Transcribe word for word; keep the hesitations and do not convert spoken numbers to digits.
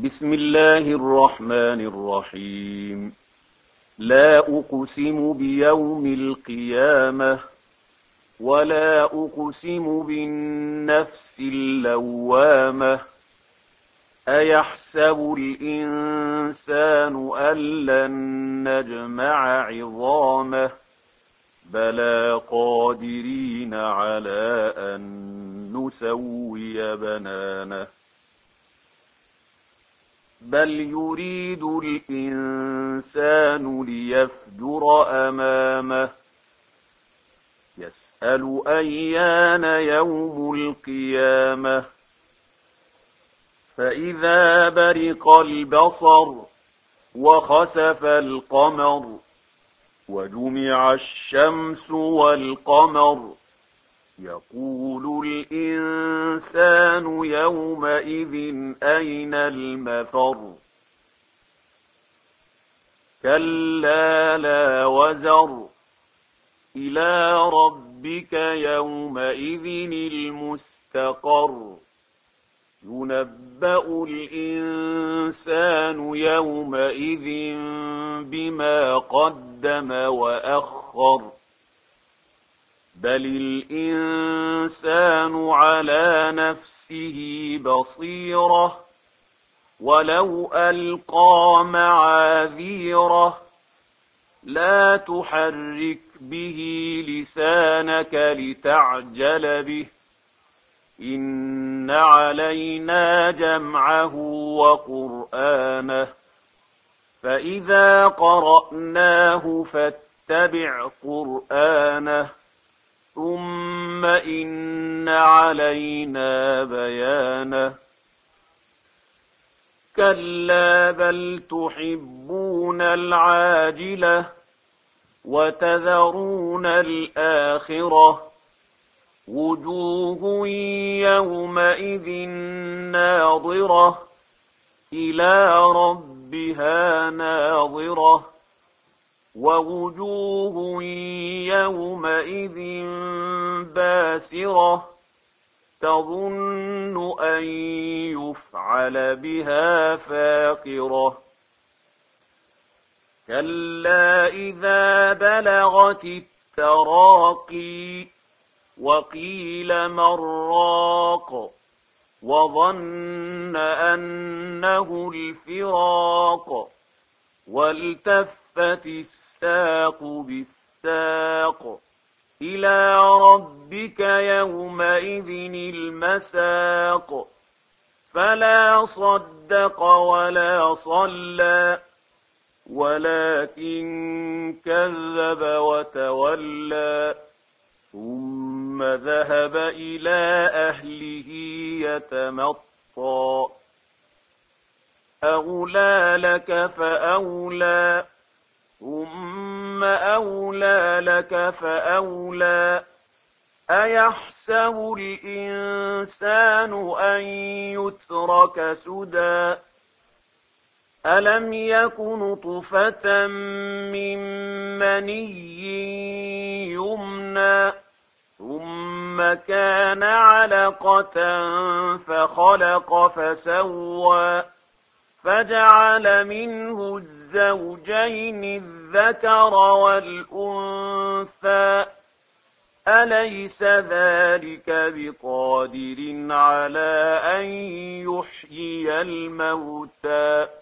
بسم الله الرحمن الرحيم. لا أقسم بيوم القيامة ولا أقسم بالنفس اللوامة. أيحسب الإنسان أن لن نجمع عظامه بلى قادرين على أن نسوي بنانه بل يريد الإنسان ليفجر أمامه يسأل أيان يوم القيامة فإذا برق البصر وخسف القمر وجمع الشمس والقمر يقول الإنسان يومئذ أين المفر كلا لا وزر إلى ربك يومئذ المستقر ينبأ الإنسان يومئذ بما قدم وأخر بل الإنسان على نفسه بصيرة ولو ألقى معاذيره لا تحرك به لسانك لتعجل به إن علينا جمعه وقرآنه فإذا قرأناه فاتبع قرآنه ثم إن علينا بيانه كلا بل تحبون العاجلة وتذرون الآخرة وجوه يومئذ ناظرة إلى ربها ناظرة ووجوه يومئذ باسرة تظن أن يفعل بها فاقرة كلا إذا بلغت التراقي وقيل من راق وظن أنه الفراق والتفت الساق بالساق إلى ربك يومئذ المساق فلا صدق ولا صلى ولكن كذب وتولى ثم ذهب إلى أهله يتمطى أولى لك فأولى ثم أولى لك فأولى أيحسب الإنسان أن يترك سدى ألم يك نطفة من مني يمنى ثم كان علقة فخلق فسوى فجعل منه الزوجين الذكر والأنثى أليس ذلك بقادر على أن يحيي الموتى